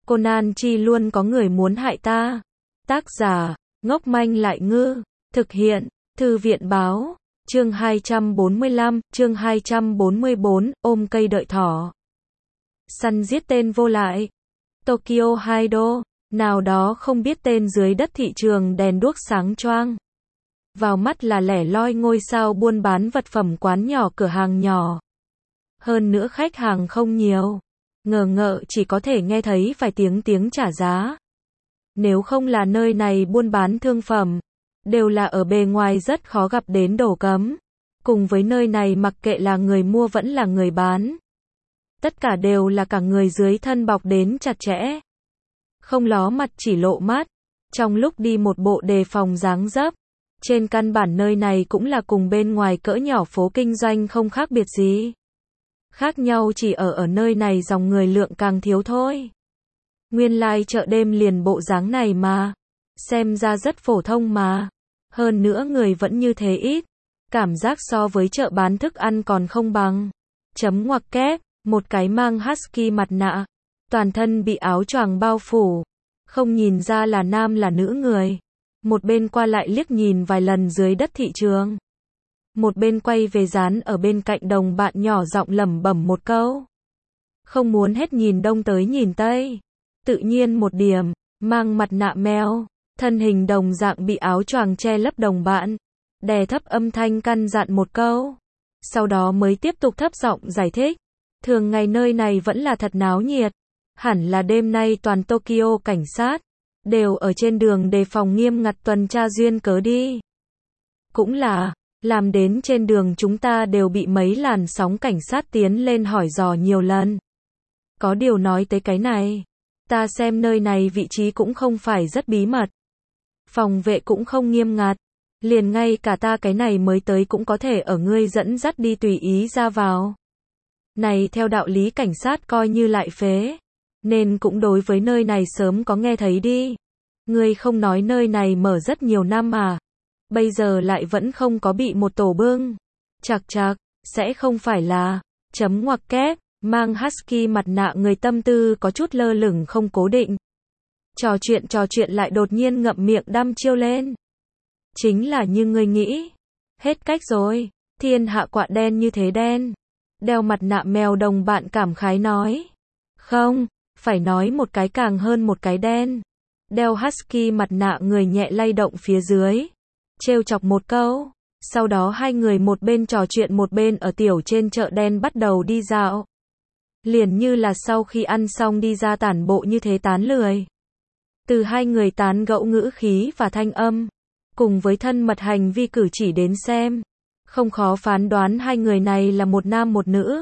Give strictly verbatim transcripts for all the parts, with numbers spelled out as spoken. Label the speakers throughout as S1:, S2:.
S1: Conan chi luôn có người muốn hại ta. Tác giả, ngốc manh lại ngư. Thực hiện, Thư viện Báo. Chương hai trăm bốn mươi lăm, chương hai trăm bốn mươi bốn, ôm cây đợi thỏ. Săn giết tên vô lại. Tokyo hai đô, nào đó không biết tên dưới đất thị trường đèn đuốc sáng choang. Vào mắt là lẻ loi ngôi sao buôn bán vật phẩm quán nhỏ cửa hàng nhỏ. Hơn nữa khách hàng không nhiều. Ngờ ngợ chỉ có thể nghe thấy vài tiếng tiếng trả giá. Nếu không là nơi này buôn bán thương phẩm, đều là ở bề ngoài rất khó gặp đến đồ cấm. Cùng với nơi này mặc kệ là người mua vẫn là người bán. Tất cả đều là cả người dưới thân bọc đến chặt chẽ. Không ló mặt chỉ lộ mắt. Trong lúc đi một bộ đề phòng dáng dấp. Trên căn bản nơi này cũng là cùng bên ngoài cỡ nhỏ phố kinh doanh không khác biệt gì. Khác nhau chỉ ở ở nơi này dòng người lượng càng thiếu thôi. Nguyên lai chợ đêm liền bộ dáng này mà. Xem ra rất phổ thông mà. Hơn nữa người vẫn như thế ít. Cảm giác so với chợ bán thức ăn còn không bằng. Chấm ngoặc kép, một cái mang husky mặt nạ. Toàn thân bị áo choàng bao phủ. Không nhìn ra là nam là nữ người. Một bên qua lại liếc nhìn vài lần dưới đất thị trường. Một bên quay về dán ở bên cạnh đồng bạn nhỏ giọng lẩm bẩm một câu. Không muốn hết nhìn đông tới nhìn tây. Tự nhiên một điểm, mang mặt nạ mèo, thân hình đồng dạng bị áo choàng che lấp đồng bạn. Đè thấp âm thanh căn dặn một câu. Sau đó mới tiếp tục thấp giọng giải thích. Thường ngày nơi này vẫn là thật náo nhiệt. Hẳn là đêm nay toàn Tokyo cảnh sát đều ở trên đường đề phòng nghiêm ngặt tuần tra duyên cớ đi. Cũng là, làm đến trên đường chúng ta đều bị mấy làn sóng cảnh sát tiến lên hỏi dò nhiều lần. Có điều nói tới cái này, ta xem nơi này vị trí cũng không phải rất bí mật. Phòng vệ cũng không nghiêm ngặt. Liền ngay cả ta cái này mới tới cũng có thể ở ngươi dẫn dắt đi tùy ý ra vào. Này theo đạo lý cảnh sát coi như lại phế. Nên cũng đối với nơi này sớm có nghe thấy đi. Ngươi không nói nơi này mở rất nhiều năm à. Bây giờ lại vẫn không có bị một tổ bưng. Chạc chạc, sẽ không phải là, chấm ngoặc kép, mang husky mặt nạ người tâm tư có chút lơ lửng không cố định. Trò chuyện trò chuyện lại đột nhiên ngậm miệng đăm chiêu lên. Chính là như ngươi nghĩ. Hết cách rồi, thiên hạ quạ đen như thế đen. Đeo mặt nạ mèo đồng bạn cảm khái nói. Không, phải nói một cái càng hơn một cái đen. Đeo husky mặt nạ người nhẹ lay động phía dưới. Trêu chọc một câu. Sau đó hai người một bên trò chuyện một bên ở tiểu trên chợ đen bắt đầu đi dạo. Liền như là sau khi ăn xong đi ra tản bộ như thế tán lười. Từ hai người tán gẫu ngữ khí và thanh âm. Cùng với thân mật hành vi cử chỉ đến xem. Không khó phán đoán hai người này là một nam một nữ.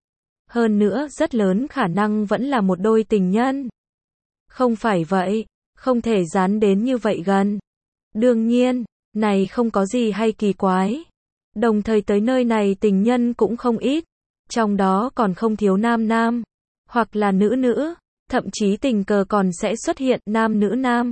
S1: Hơn nữa rất lớn khả năng vẫn là một đôi tình nhân. Không phải vậy, không thể dán đến như vậy gần. Đương nhiên, này không có gì hay kỳ quái. Đồng thời tới nơi này tình nhân cũng không ít. Trong đó còn không thiếu nam nam, hoặc là nữ nữ, thậm chí tình cờ còn sẽ xuất hiện nam nữ nam.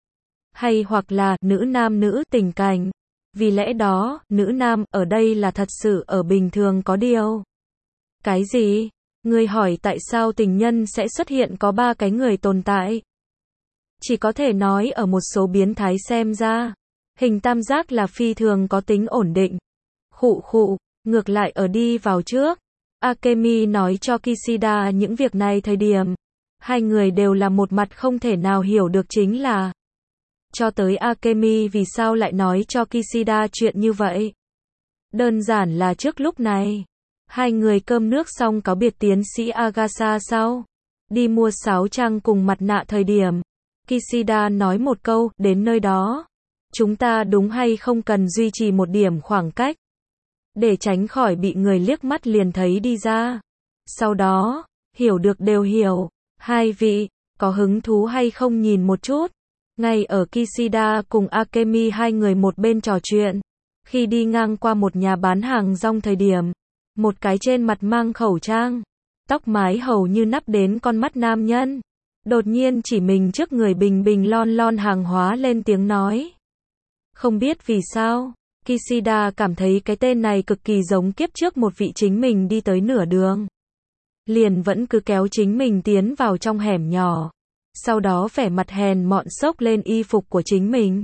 S1: Hay hoặc là nữ nam nữ tình cảnh. Vì lẽ đó, nữ nam ở đây là thật sự ở bình thường có điều. Cái gì? Ngươi hỏi tại sao tình nhân sẽ xuất hiện có ba cái người tồn tại? Chỉ có thể nói ở một số biến thái xem ra. Hình tam giác là phi thường có tính ổn định. Khụ khụ, ngược lại ở đi vào trước. Akemi nói cho Kishida những việc này thời điểm. Hai người đều là một mặt không thể nào hiểu được chính là. Cho tới Akemi vì sao lại nói cho Kishida chuyện như vậy? Đơn giản là trước lúc này. Hai người cơm nước xong cáo biệt tiến sĩ Agasa sau. Đi mua sáo trang cùng mặt nạ thời điểm. Kishida nói một câu, đến nơi đó. Chúng ta đúng hay không cần duy trì một điểm khoảng cách. Để tránh khỏi bị người liếc mắt liền thấy đi ra. Sau đó, hiểu được đều hiểu. Hai vị, có hứng thú hay không nhìn một chút. Ngay ở Kishida cùng Akemi hai người một bên trò chuyện. Khi đi ngang qua một nhà bán hàng rong thời điểm. Một cái trên mặt mang khẩu trang. Tóc mái hầu như nắp đến con mắt nam nhân. Đột nhiên chỉ mình trước người bình bình lon lon hàng hóa lên tiếng nói. Không biết vì sao, Kishida cảm thấy cái tên này cực kỳ giống kiếp trước một vị chính mình đi tới nửa đường. Liền vẫn cứ kéo chính mình tiến vào trong hẻm nhỏ. Sau đó vẻ mặt hèn mọn xốc lên y phục của chính mình.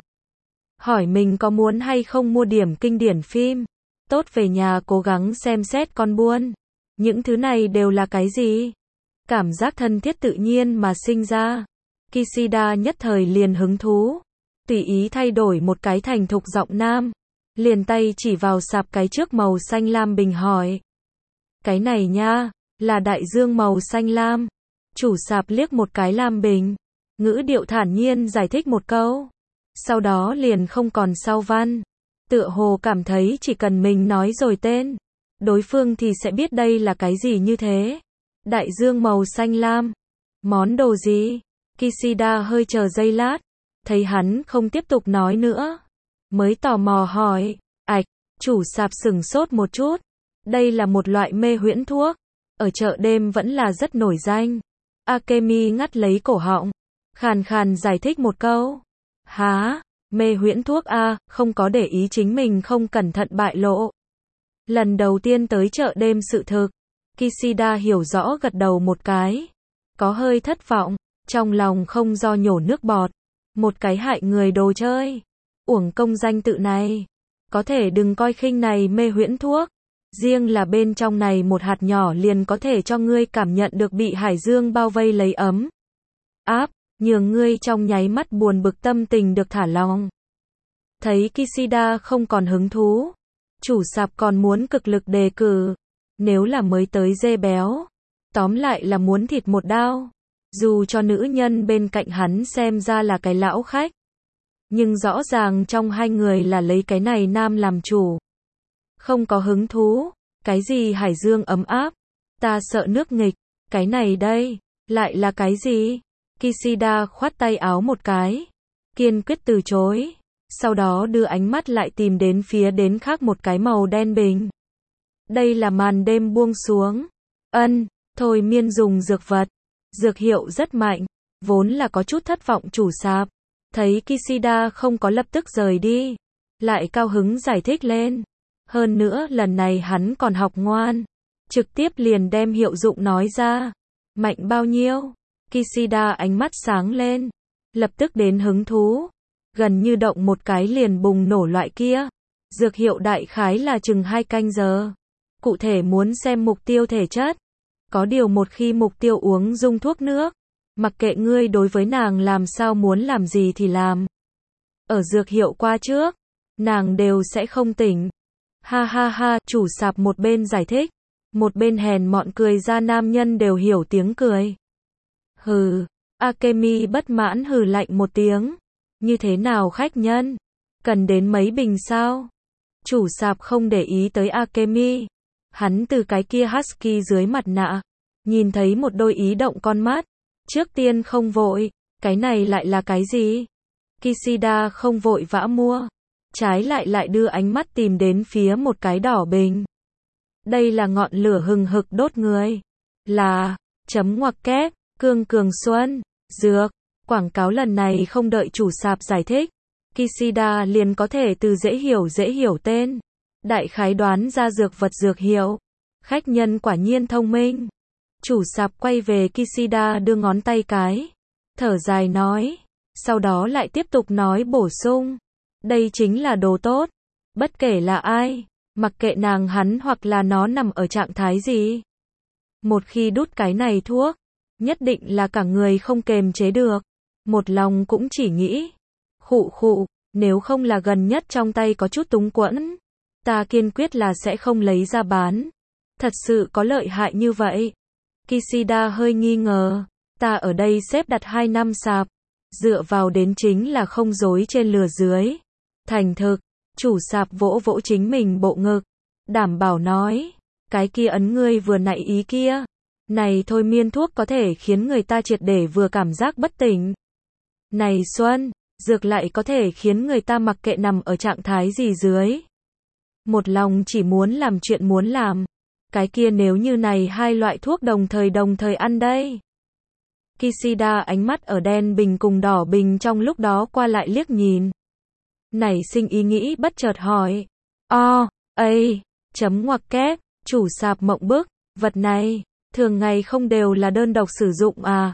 S1: Hỏi mình có muốn hay không mua điểm kinh điển phim. Tốt về nhà cố gắng xem xét con buôn. Những thứ này đều là cái gì? Cảm giác thân thiết tự nhiên mà sinh ra. Kishida nhất thời liền hứng thú. Tùy ý thay đổi một cái thành thục giọng nam. Liền tay chỉ vào sạp cái trước màu xanh lam bình hỏi. Cái này nha, là đại dương màu xanh lam. Chủ sạp liếc một cái lam bình. Ngữ điệu thản nhiên giải thích một câu. Sau đó liền không còn sau văn. Tựa hồ cảm thấy chỉ cần mình nói rồi tên. Đối phương thì sẽ biết đây là cái gì như thế. Đại dương màu xanh lam. Món đồ gì? Kishida hơi chờ giây lát. Thấy hắn không tiếp tục nói nữa. Mới tò mò hỏi. Ảch, chủ sạp sửng sốt một chút. Đây là một loại mê huyễn thuốc. Ở chợ đêm vẫn là rất nổi danh. Akemi ngắt lấy cổ họng. Khàn khàn giải thích một câu. Há, mê huyễn thuốc a, không có để ý chính mình không cẩn thận bại lộ. Lần đầu tiên tới chợ đêm sự thực. Kishida hiểu rõ gật đầu một cái. Có hơi thất vọng. Trong lòng không do nhổ nước bọt. Một cái hại người đồ chơi. Uổng công danh tự này. Có thể đừng coi khinh này mê huyễn thuốc. Riêng là bên trong này một hạt nhỏ liền có thể cho ngươi cảm nhận được bị hải dương bao vây lấy ấm. Áp, nhường ngươi trong nháy mắt buồn bực tâm tình được thả lỏng. Thấy Kishida không còn hứng thú. Chủ sạp còn muốn cực lực đề cử. Nếu là mới tới dê béo. Tóm lại là muốn thịt một đao. Dù cho nữ nhân bên cạnh hắn xem ra là cái lão khách. Nhưng rõ ràng trong hai người là lấy cái này nam làm chủ. Không có hứng thú. Cái gì hải dương ấm áp. Ta sợ nước nghịch. Cái này đây. Lại là cái gì? Kishida khoát tay áo một cái. Kiên quyết từ chối. Sau đó đưa ánh mắt lại tìm đến phía đến khác một cái màu đen bình. Đây là màn đêm buông xuống. Ân, thôi miên dùng dược vật. Dược hiệu rất mạnh. Vốn là có chút thất vọng chủ sạp. Thấy Kishida không có lập tức rời đi. Lại cao hứng giải thích lên. Hơn nữa lần này hắn còn học ngoan. Trực tiếp liền đem hiệu dụng nói ra. Mạnh bao nhiêu? Kishida ánh mắt sáng lên. Lập tức đến hứng thú. Gần như động một cái liền bùng nổ loại kia. Dược hiệu đại khái là chừng hai canh giờ. Cụ thể muốn xem mục tiêu thể chất. Có điều một khi mục tiêu uống dung thuốc nước. Mặc kệ ngươi đối với nàng làm sao muốn làm gì thì làm. Ở dược hiệu qua trước. Nàng đều sẽ không tỉnh. Ha ha ha, chủ sạp một bên giải thích. Một bên hèn mọn cười ra nam nhân đều hiểu tiếng cười. Hừ, Akemi bất mãn hừ lạnh một tiếng. Như thế nào khách nhân? Cần đến mấy bình sao? Chủ sạp không để ý tới Akemi. Hắn từ cái kia husky dưới mặt nạ. Nhìn thấy một đôi ý động con mắt. Trước tiên không vội. Cái này lại là cái gì? Kishida không vội vã mua. Trái lại lại đưa ánh mắt tìm đến phía một cái đỏ bình. Đây là ngọn lửa hừng hực đốt người. Là, chấm ngoặc kép, cương cường xuân, dược. Quảng cáo lần này không đợi chủ sạp giải thích. Kishida liền có thể từ dễ hiểu dễ hiểu tên. Đại khái đoán ra dược vật dược hiệu. Khách nhân quả nhiên thông minh. Chủ sạp quay về Kishida đưa ngón tay cái. Thở dài nói. Sau đó lại tiếp tục nói bổ sung. Đây chính là đồ tốt. Bất kể là ai. Mặc kệ nàng hắn hoặc là nó nằm ở trạng thái gì. Một khi đút cái này thuốc. Nhất định là cả người không kềm chế được. Một lòng cũng chỉ nghĩ. Khụ khụ. Nếu không là gần nhất trong tay có chút túng quẫn. Ta kiên quyết là sẽ không lấy ra bán. Thật sự có lợi hại như vậy. Kishida hơi nghi ngờ. Ta ở đây xếp đặt hai năm sạp. Dựa vào đến chính là không dối trên lừa dưới. Thành thực. Chủ sạp vỗ vỗ chính mình bộ ngực. Đảm bảo nói. Cái kia ấn ngươi vừa nãy ý kia. Này thôi miên thuốc có thể khiến người ta triệt để vừa cảm giác bất tỉnh. Này Xuân. Dược lại có thể khiến người ta mặc kệ nằm ở trạng thái gì dưới. Một lòng chỉ muốn làm chuyện muốn làm. Cái kia nếu như này hai loại thuốc đồng thời đồng thời ăn đây. Kishida ánh mắt ở đen bình cùng đỏ bình trong lúc đó qua lại liếc nhìn. Nảy sinh ý nghĩ bất chợt hỏi. O, ây, chấm ngoặc kép, chủ sạp mộng bức, vật này, thường ngày không đều là đơn độc sử dụng à.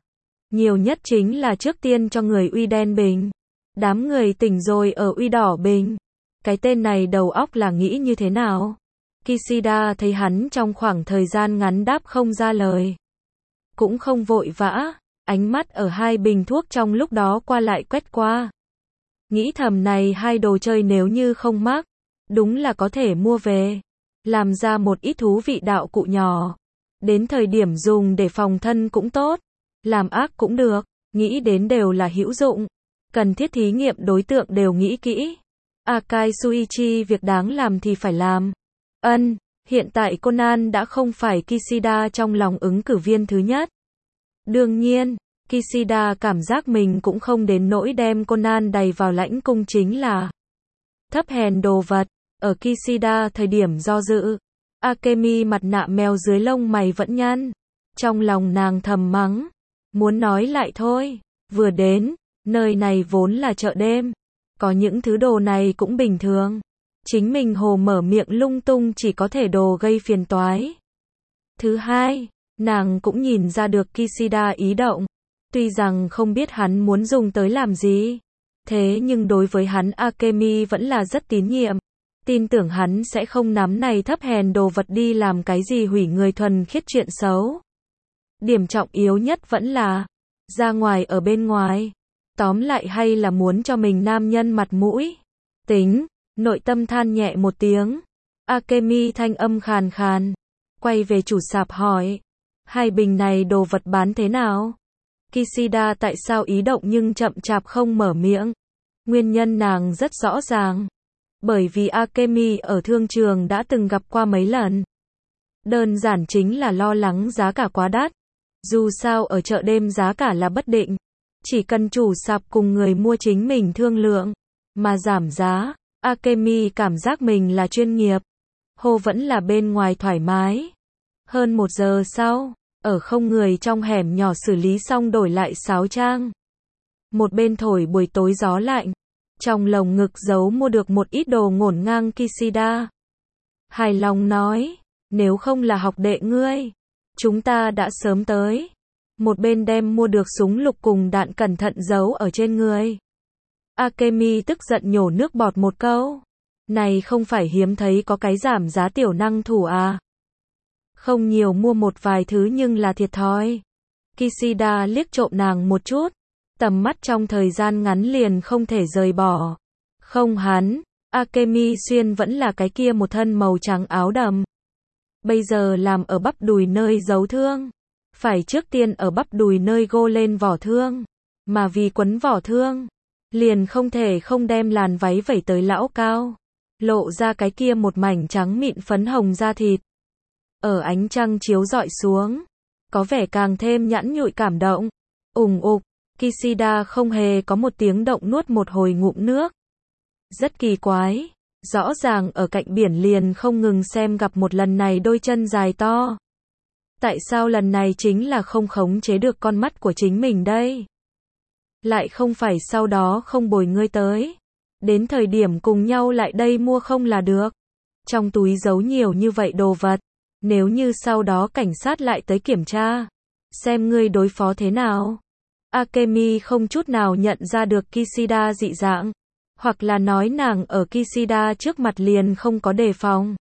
S1: Nhiều nhất chính là trước tiên cho người uy đen bình. Đám người tỉnh rồi ở uy đỏ bình. Cái tên này đầu óc là nghĩ như thế nào? Kishida thấy hắn trong khoảng thời gian ngắn đáp không ra lời. Cũng không vội vã, ánh mắt ở hai bình thuốc trong lúc đó qua lại quét qua. Nghĩ thầm này hai đồ chơi nếu như không mắc, đúng là có thể mua về. Làm ra một ít thú vị đạo cụ nhỏ. Đến thời điểm dùng để phòng thân cũng tốt. Làm ác cũng được, nghĩ đến đều là hữu dụng. Cần thiết thí nghiệm đối tượng đều nghĩ kỹ. Akai Shuichi việc đáng làm thì phải làm. Ân, hiện tại Conan đã không phải Kishida trong lòng ứng cử viên thứ nhất. Đương nhiên, Kishida cảm giác mình cũng không đến nỗi đem Conan đầy vào lãnh cung chính là thấp hèn đồ vật. Ở Kishida thời điểm do dự, Akemi mặt nạ mèo dưới lông mày vẫn nhăn. Trong lòng nàng thầm mắng, muốn nói lại thôi, vừa đến, nơi này vốn là chợ đêm. Có những thứ đồ này cũng bình thường. Chính mình hồ mở miệng lung tung chỉ có thể đồ gây phiền toái. Thứ hai, nàng cũng nhìn ra được Kishida ý động. Tuy rằng không biết hắn muốn dùng tới làm gì. Thế nhưng đối với hắn Akemi vẫn là rất tín nhiệm. Tin tưởng hắn sẽ không nắm này thấp hèn đồ vật đi làm cái gì hủy người thuần khiết chuyện xấu. Điểm trọng yếu nhất vẫn là ra ngoài ở bên ngoài. Tóm lại hay là muốn cho mình nam nhân mặt mũi. Tính, nội tâm than nhẹ một tiếng. Akemi thanh âm khàn khàn. Quay về chủ sạp hỏi. Hai bình này đồ vật bán thế nào? Kishida tại sao ý động nhưng chậm chạp không mở miệng? Nguyên nhân nàng rất rõ ràng. Bởi vì Akemi ở thương trường đã từng gặp qua mấy lần. Đơn giản chính là lo lắng giá cả quá đắt. Dù sao ở chợ đêm giá cả là bất định. Chỉ cần chủ sạp cùng người mua chính mình thương lượng, mà giảm giá, Akemi cảm giác mình là chuyên nghiệp. Hồ vẫn là bên ngoài thoải mái. Hơn một giờ sau, ở không người trong hẻm nhỏ xử lý xong đổi lại sáo trang. Một bên thổi buổi tối gió lạnh. Trong lồng ngực giấu mua được một ít đồ ngổn ngang Kishida. Hài lòng nói, nếu không là học đệ ngươi, chúng ta đã sớm tới. Một bên đem mua được súng lục cùng đạn cẩn thận giấu ở trên người. Akemi tức giận nhổ nước bọt một câu. Này không phải hiếm thấy có cái giảm giá tiểu năng thủ à. Không nhiều mua một vài thứ nhưng là thiệt thòi. Kishida liếc trộm nàng một chút. Tầm mắt trong thời gian ngắn liền không thể rời bỏ. Không hắn, Akemi xuyên vẫn là cái kia một thân màu trắng áo đầm. Bây giờ làm ở bắp đùi nơi giấu thương. Phải trước tiên ở bắp đùi nơi gô lên vỏ thương. Mà vì quấn vỏ thương, liền không thể không đem làn váy vẩy tới lão cao. Lộ ra cái kia một mảnh trắng mịn phấn hồng da thịt. Ở ánh trăng chiếu rọi xuống, có vẻ càng thêm nhẵn nhụi cảm động. Ùng ục, Kishida không hề có một tiếng động nuốt một hồi ngụm nước. Rất kỳ quái, rõ ràng ở cạnh biển liền không ngừng xem gặp một lần này đôi chân dài to. Tại sao lần này chính là không khống chế được con mắt của chính mình đây? Lại không phải sau đó không bồi ngươi tới. Đến thời điểm cùng nhau lại đây mua không là được. Trong túi giấu nhiều như vậy đồ vật. Nếu như sau đó cảnh sát lại tới kiểm tra. Xem ngươi đối phó thế nào. Akemi không chút nào nhận ra được Kishida dị dạng. Hoặc là nói nàng ở Kishida trước mặt liền không có đề phòng.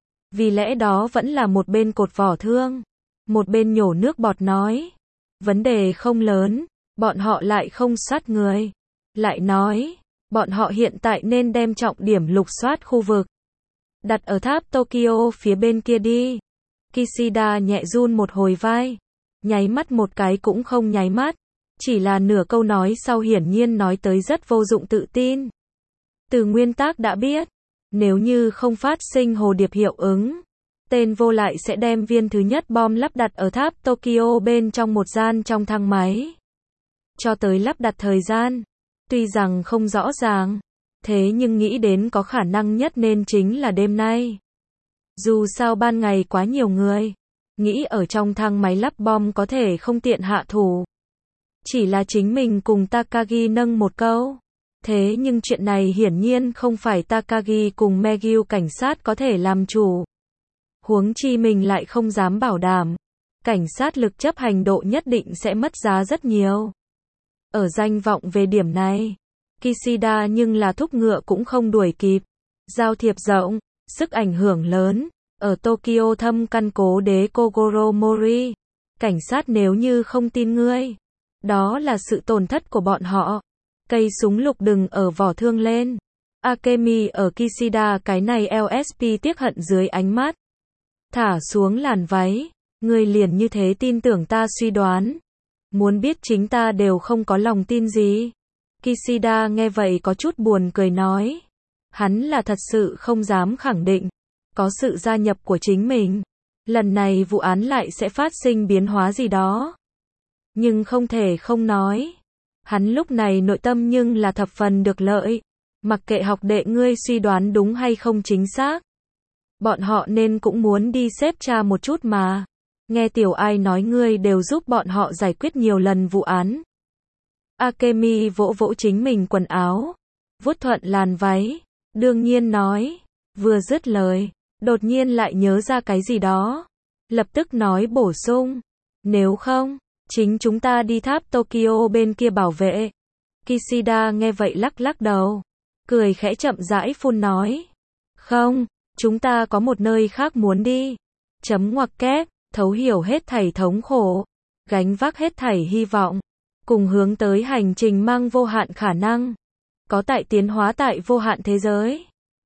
S1: Vì lẽ đó vẫn là một bên cột vỏ thương. Một bên nhổ nước bọt nói. Vấn đề không lớn. Bọn họ lại không sát người. Lại nói. Bọn họ hiện tại nên đem trọng điểm lục soát khu vực. Đặt ở tháp Tokyo phía bên kia đi. Kishida nhẹ run một hồi vai. Nháy mắt một cái cũng không nháy mắt. Chỉ là nửa câu nói sau hiển nhiên nói tới rất vô dụng tự tin. Từ nguyên tắc đã biết. Nếu như không phát sinh hồ điệp hiệu ứng. Tên vô lại sẽ đem viên thứ nhất bom lắp đặt ở tháp Tokyo bên trong một gian trong thang máy. Cho tới lắp đặt thời gian. Tuy rằng không rõ ràng. Thế nhưng nghĩ đến có khả năng nhất nên chính là đêm nay. Dù sao ban ngày quá nhiều người. Nghĩ ở trong thang máy lắp bom có thể không tiện hạ thủ. Chỉ là chính mình cùng Takagi nâng một câu. Thế nhưng chuyện này hiển nhiên không phải Takagi cùng Megyu cảnh sát có thể làm chủ. Huống chi mình lại không dám bảo đảm. cảnh sát lực chấp hành độ nhất định sẽ mất giá rất nhiều. Ở danh vọng về điểm này, Kishida nhưng là thúc ngựa cũng không đuổi kịp. Giao thiệp rộng, sức ảnh hưởng lớn. Ở Tokyo thâm căn cố đế Kogoro Mori. Cảnh sát nếu như không tin ngươi, đó là sự tổn thất của bọn họ. Cây súng lục đừng ở vỏ thương lên. Akemi ở Kishida cái này lờ ét pê tiếc hận dưới ánh mắt. Thả xuống làn váy. Ngươi liền như thế tin tưởng ta suy đoán. Muốn biết chính ta đều không có lòng tin gì. Kishida nghe vậy có chút buồn cười nói. Hắn là thật sự không dám khẳng định. Có sự gia nhập của chính mình. Lần này vụ án lại sẽ phát sinh biến hóa gì đó. Nhưng không thể không nói. Hắn lúc này nội tâm nhưng là thập phần được lợi. Mặc kệ học đệ ngươi suy đoán đúng hay không chính xác. Bọn họ nên cũng muốn đi xếp tra một chút mà. Nghe tiểu ai nói ngươi đều giúp bọn họ giải quyết nhiều lần vụ án. Akemi vỗ vỗ chính mình quần áo. Vuốt thuận làn váy. Đương nhiên nói. Vừa dứt lời. Đột nhiên lại nhớ ra cái gì đó. Lập tức nói bổ sung. Nếu không, chính chúng ta đi tháp Tokyo bên kia bảo vệ. Kishida nghe vậy lắc lắc đầu. Cười khẽ chậm rãi phun nói. Không, chúng ta có một nơi khác muốn đi. Chấm ngoặc kép, thấu hiểu hết thảy thống khổ. Gánh vác hết thảy hy vọng. Cùng hướng tới hành trình mang vô hạn khả năng. Có tại tiến hóa tại vô hạn thế giới.